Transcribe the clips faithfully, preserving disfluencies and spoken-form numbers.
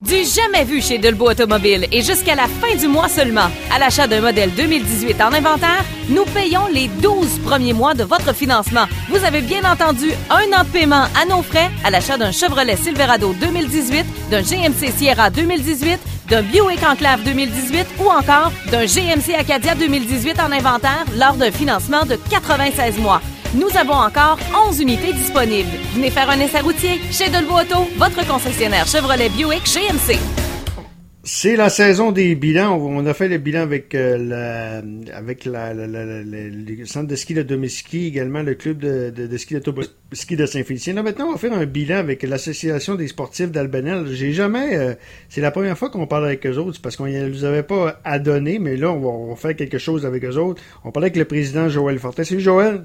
Du jamais vu chez Delbo Automobile et jusqu'à la fin du mois seulement. À l'achat d'un modèle deux mille dix-huit en inventaire, nous payons les douze premiers mois de votre financement. Vous avez bien entendu un an de paiement à nos frais à l'achat d'un Chevrolet Silverado deux mille dix-huit, d'un G M C Sierra deux mille dix-huit, d'un Buick Enclave deux mille dix-huit ou encore d'un G M C Acadia deux mille dix-huit en inventaire lors d'un financement de quatre-vingt-seize mois. Nous avons encore onze unités disponibles. Venez faire un essai routier chez Delbo Auto, votre concessionnaire Chevrolet Buick G M C. C'est la saison des bilans. On a fait le bilan avec euh, la, avec la, la, la, la, la, le centre de ski de Domiski, également le club de, de, de ski de ski de Saint-Félicien. Là, maintenant, on va faire un bilan avec l'association des sportifs d'Albanel. J'ai jamais, euh, c'est la première fois qu'on parle avec eux autres, c'est parce qu'on ne nous avait pas à donner, mais là, on va, on va faire quelque chose avec eux autres. On parlait avec le président Joël Fortin. Salut Joël.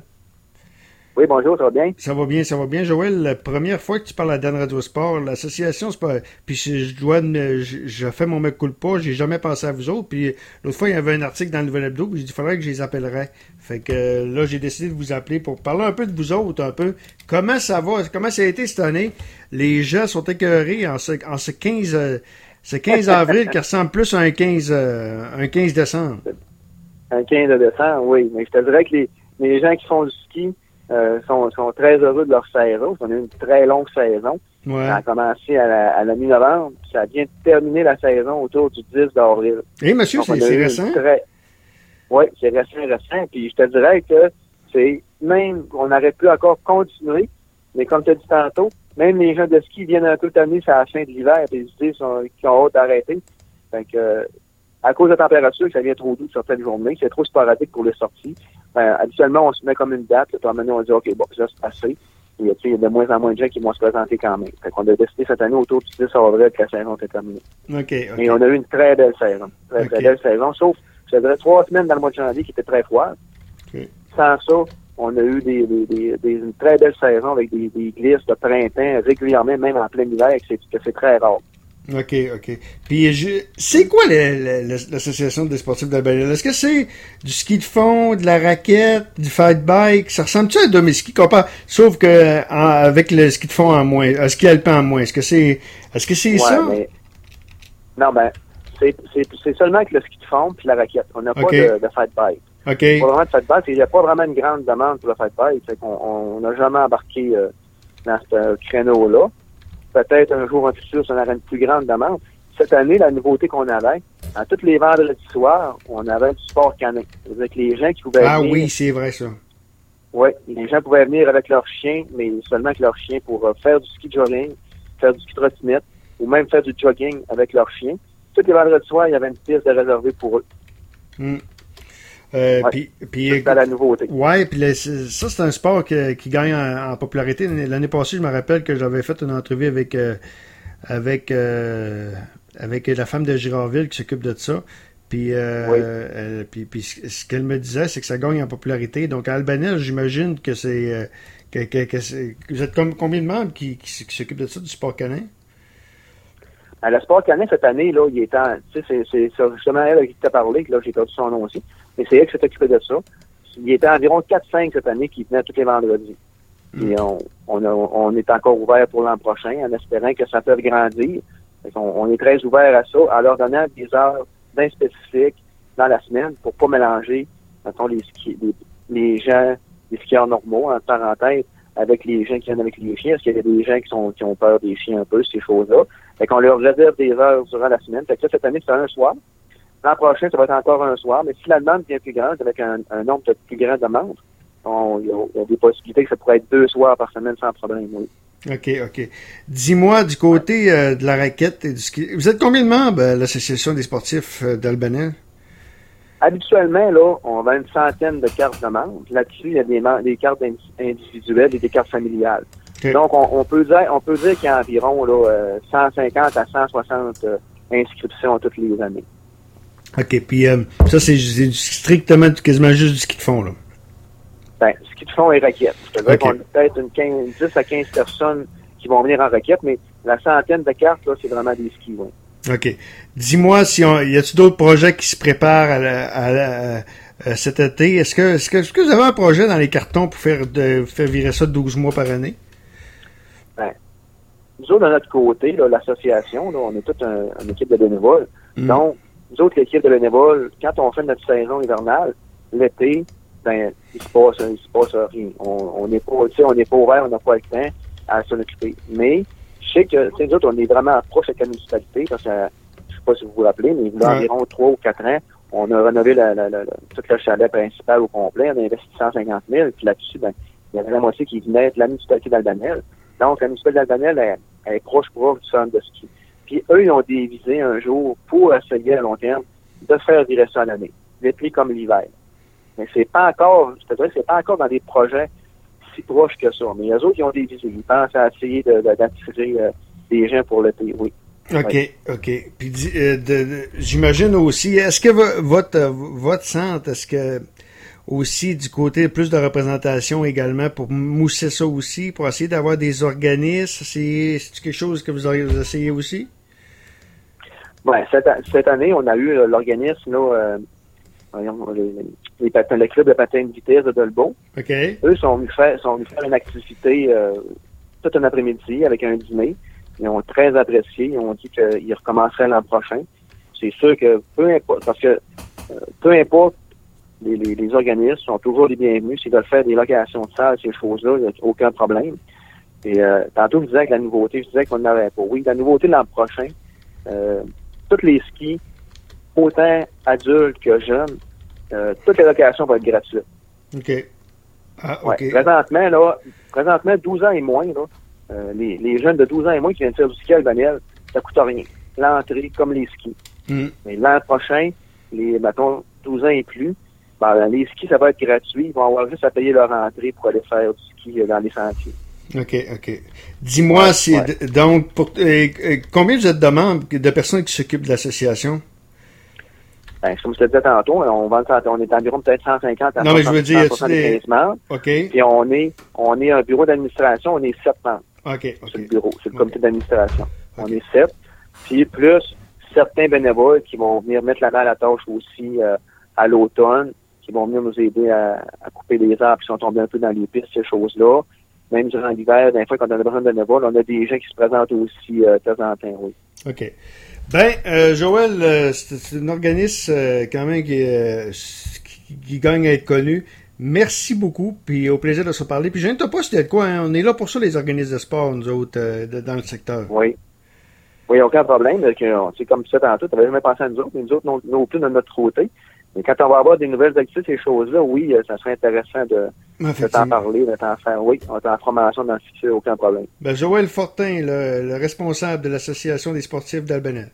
Oui, bonjour, ça va bien? Ça va bien, ça va bien. Joël, la première fois que tu parles à Dan Radio Sport, l'association, c'est pas... Puis je, je dois... Je, je fais mon mec culpa, j'ai jamais pensé à vous autres. Puis l'autre fois, il y avait un article dans le Nouvel Hebdo, puis j'ai dit, il faudrait que je les appellerais. Fait que là, j'ai décidé de vous appeler pour parler un peu de vous autres, un peu. Comment ça va? Comment ça a été cette année? Les gens sont écœurés en ce, en ce quinze... Euh, ce quinze avril qui ressemble plus à un quinze, euh, un quinze décembre. Un quinze décembre, oui. Mais je te dirais que les, les gens qui font du ski, Euh, sont, sont très heureux de leur saison. On a eu une très longue saison. Ouais. Ça a commencé à la, à la mi-novembre, puis ça vient de terminer la saison autour du dix d'avril. Eh, monsieur, donc, c'est, c'est récent? Très... Oui, c'est récent, récent. Puis je te dirais que c'est même qu'on aurait pu encore continuer, mais comme tu as dit tantôt, même les gens de ski viennent un peu tanner à la fin de l'hiver, et ils disent qu'ils ont hâte d'arrêter. Fait que, à cause de la température, ça vient trop doux certaines journées, c'est trop sporadique pour les sorties. Euh, habituellement, on se met comme une date, là, puis à un moment donné, on dit, OK, bon, ça, c'est assez. Et, il y a de moins en moins de gens qui vont se présenter quand même. Fait qu'on a décidé cette année autour du dix avril que la saison était terminée. OK, OK. Et on a eu une très belle saison. Très, okay. très belle saison, sauf, je dirais, trois semaines dans le mois de janvier qui étaient très froides. Okay. Sans ça, on a eu des, des, des, des, une très belle saison avec des, des glisses de printemps régulièrement, même en plein hiver, que c'est, que c'est très rare. OK, OK. Puis, je, c'est quoi le, le, l'association des sportifs d'Albanel? Est-ce que c'est du ski de fond, de la raquette, du fight bike? Ça ressemble-tu à un demi-ski compare, sauf que en, avec le ski de fond en moins, un ski alpin en moins? Est-ce que c'est, est-ce que c'est ouais, ça? Mais, non, ben, c'est, c'est, c'est seulement que le ski de fond puis la raquette. On n'a okay. pas de, de fight bike. OK. Il n'y a pas vraiment de fight bike. Il n'y a pas vraiment une grande demande pour le fight bike. Fait qu'on on n'a jamais embarqué euh, dans ce créneau-là. Peut-être un jour en futur, ça aurait une plus grande demande. Cette année, la nouveauté qu'on avait, à tous les vendredis soirs, on avait du sport canin. C'est-à-dire que les gens qui pouvaient ah venir... Ah oui, c'est vrai ça. Oui, les gens pouvaient venir avec leur chien, mais seulement avec leur chien pour euh, faire du ski jogging, faire du ski trottinette, ou même faire du jogging avec leur chien. Tous les vendredis soirs, il y avait une piste de réservée pour eux. Mm. Euh, ouais, puis, puis, c'est la nouveauté. Ouais, puis ça, c'est un sport que, qui gagne en, en popularité. L'année passée, je me rappelle que j'avais fait une entrevue avec euh, avec euh, avec la femme de Girardville qui s'occupe de ça. Puis, euh, oui. euh, puis, puis ce qu'elle me disait, c'est que ça gagne en popularité. Donc, à Albanel, j'imagine que c'est euh, que, que, que c'est, vous êtes comme, combien de membres qui, qui, qui s'occupent de ça, du sport canin? Ben, le sport canin, cette année, là, il est en, tu sais, c'est, c'est, c'est justement elle qui t'a parlé, que là, j'ai perdu son nom aussi. Mais c'est elle qui s'est occupée de ça. Il était environ quatre cinq cette année qui venait tous les vendredis. Mm. Et on, on, a, on est encore ouvert pour l'an prochain en espérant que ça peut grandir. On, on est très ouvert à ça, en leur donnant des heures bien spécifiques dans la semaine pour pas mélanger, mettons, les, ski, les, les gens, les skieurs normaux, en parenthèse, avec les gens qui viennent avec les chiens, parce qu'il y a des gens qui sont qui ont peur des chiens un peu, ces choses-là. Fait qu'on leur réserve des heures durant la semaine. Fait que ça, cette année, c'est un soir. L'an prochain, ça va être encore un soir, mais si la demande devient plus grande, avec un, un nombre de plus grand de demandes, il y, y a des possibilités que ça pourrait être deux soirs par semaine sans problème, oui. OK, OK. Dis-moi, du côté euh, de la raquette et du ski, vous êtes combien de membres à l'Association des sportifs euh, d'Albanel? Habituellement, là, on a une centaine de cartes de membres. Là-dessus, il y a des, des cartes individuelles et des cartes familiales. Okay. Donc, on, on peut dire on peut dire qu'il y a environ là, euh, cent cinquante à cent soixante euh, inscriptions toutes les années. OK, puis euh, ça, c'est, c'est strictement, quasiment juste du ski de fond, là. Ben, ski de fond et raquette. C'est-à-dire okay. qu'on a peut-être une quinze, dix à quinze personnes qui vont venir en raquette, mais la centaine de cartes, là, c'est vraiment des skis, oui. OK. Dis-moi, si on, y a-t-il d'autres projets qui se préparent à, la, à, la, à cet été? Est-ce que, est-ce que, est-ce que vous avez un projet dans les cartons pour faire, de, faire virer ça douze mois par année? Ben, nous autres, de notre côté, là, l'association, là, on est toute un, une équipe de bénévoles. Mm. Donc, nous autres, l'équipe de bénévoles, quand on fait notre saison hivernale, l'été, ben, il se passe, il se passe rien. On n'est pas, tu sais, on n'est pas ouvert, on n'a pas le temps à s'en occuper. Mais, je sais que, tu sais, nous autres, on est vraiment proche avec la municipalité, parce que, je sais pas si vous vous rappelez, mais il y a environ trois ou quatre ans, on a rénové la, la, la, la, tout le chalet principal au complet, on a investi cent cinquante mille, puis là-dessus, ben, il y avait la moitié qui venait de la municipalité d'Albanel. Donc, la municipalité d'Albanel, elle, elle est proche proche du centre de ski. Puis eux, ils ont dévisé un jour pour essayer à long terme de faire virer ça à l'année, l'été comme l'hiver. Mais c'est pas encore, je te dirais, c'est pas encore dans des projets si proches que ça. Mais les autres, ils ont dévisé. Ils pensent à essayer de, de, d'attirer euh, des gens pour l'été, oui. OK, oui. OK. Puis euh, de, de, j'imagine aussi, est-ce que v- votre votre centre, est-ce que aussi du côté plus de représentation également pour mousser ça aussi, pour essayer d'avoir des organismes, c'est, c'est quelque chose que vous auriez vous essayé aussi? Oui, cette, cette année, on a eu euh, l'organisme, là, euh, voyons, les, les patins, le club de patins de vitesse de Dolbeau. OK. Eux sont venus faire, sont venus faire une activité euh, tout un après-midi avec un dîner. Ils ont très apprécié. Ils ont dit qu'ils recommenceraient l'an prochain. C'est sûr que peu importe, parce que euh, peu importe, les, les, les organismes sont toujours les bienvenus. S'ils veulent faire des locations de salles, ces choses-là, il n'y a aucun problème. Et euh, tantôt, je disais que la nouveauté, je disais qu'on n'avait pas. Oui, la nouveauté l'an prochain, euh, tous les skis, autant adultes que jeunes, euh, toutes les locations vont être gratuites. OK. Ah, OK. Ouais, présentement, là, présentement, douze ans et moins, là, euh, les, les jeunes de douze ans et moins qui viennent faire du ski à Albanel, ça coûte rien. L'entrée, comme les skis. Mm. Mais l'an prochain, les, mettons, douze ans et plus, ben, les skis, ça va être gratuit. Ils vont avoir juste à payer leur entrée pour aller faire du ski dans les sentiers. OK, OK. Dis-moi, ouais, c'est ouais. donc, pour, euh, combien vous êtes de membres, de personnes qui s'occupent de l'association? Ben, comme je te disais tantôt, on, vend, on est environ peut-être cent cinquante à non, mais je veux dire, soixante-quinze membres. OK. Puis on est, on est un bureau d'administration, on est sept membres. OK, OK. C'est le bureau, c'est le okay. comité d'administration. Okay. On est sept. Puis plus certains bénévoles qui vont venir mettre la main à la tâche aussi euh, à l'automne, qui vont venir nous aider à, à couper les arbres qui sont tombés un peu dans les pistes, ces choses-là. Même durant l'hiver, des fois, quand on a besoin de bénévoles, on a des gens qui se présentent aussi euh, de temps en temps, oui. OK. Ben, euh, Joël, euh, c'est, c'est un organisme euh, quand même qui, euh, qui, qui gagne à être connu. Merci beaucoup, puis au plaisir de se parler. Puis je ne sais pas si tu de quoi, hein? On est là pour ça, les organismes de sport, nous autres, euh, de, dans le secteur. Oui. Oui, aucun problème. C'est comme ça tantôt, tu n'avais jamais pensé à nous autres, mais nous autres, non, non plus de notre côté. Mais quand on va avoir des nouvelles activités, ces choses-là, oui, ça serait intéressant de, de t'en parler, de t'en faire. Oui, on est en formation dans le futur, aucun problème. Ben, Joël Fortin, le, le responsable de l'Association des sportifs d'Albanel.